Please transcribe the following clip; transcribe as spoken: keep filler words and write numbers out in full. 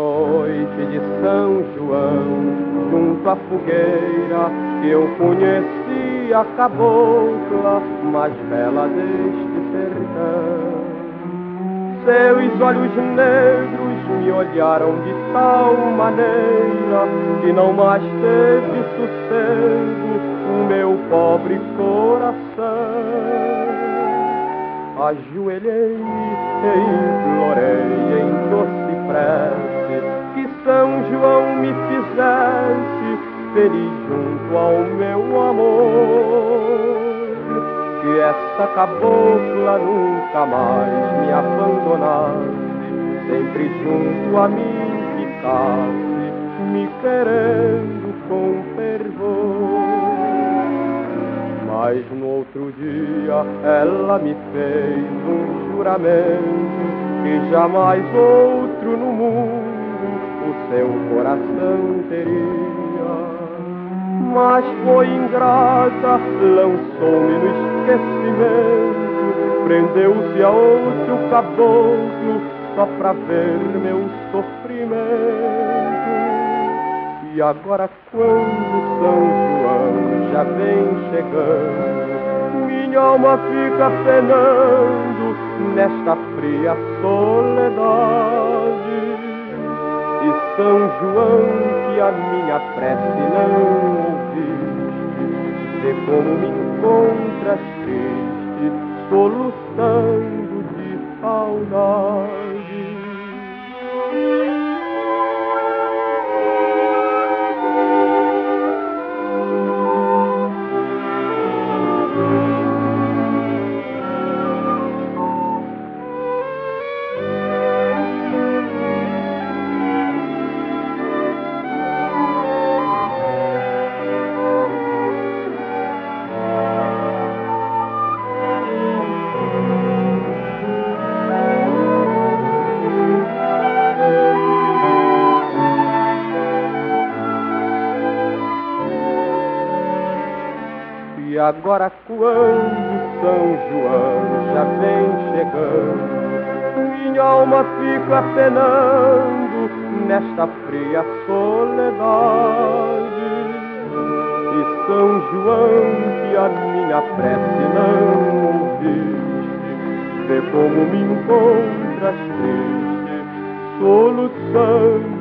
noite de São João, junto à fogueira, que eu conheci a cabocla mais bela deste sertão. Seus olhos negros me olharam de tal maneira que não mais teve sossego o meu pobre coração. Ajoelhei-me e implorei em doce prece que São João me fizesse feliz junto ao meu amor, que essa cabocla nunca mais me abandonasse, sempre junto a mim ficasse, me querendo com fervor. Mas no outro dia ela me fez um juramento que jamais outro no mundo o seu coração teria. Mas foi ingrata, lançou-me no esquecimento, prendeu-se a outro caboclo só pra ver meu sofrimento. E agora quando São João já vem chegando, minha alma fica penando nesta fria soledade. E São João, que a minha prece não ouviste, vê como me encontras triste, soluçando de saudade. E agora quando São João já vem chegando, minha alma fica penando nesta fria soledade. E São João, que a minha prece não ouviste, vê como me encontras triste, soluçando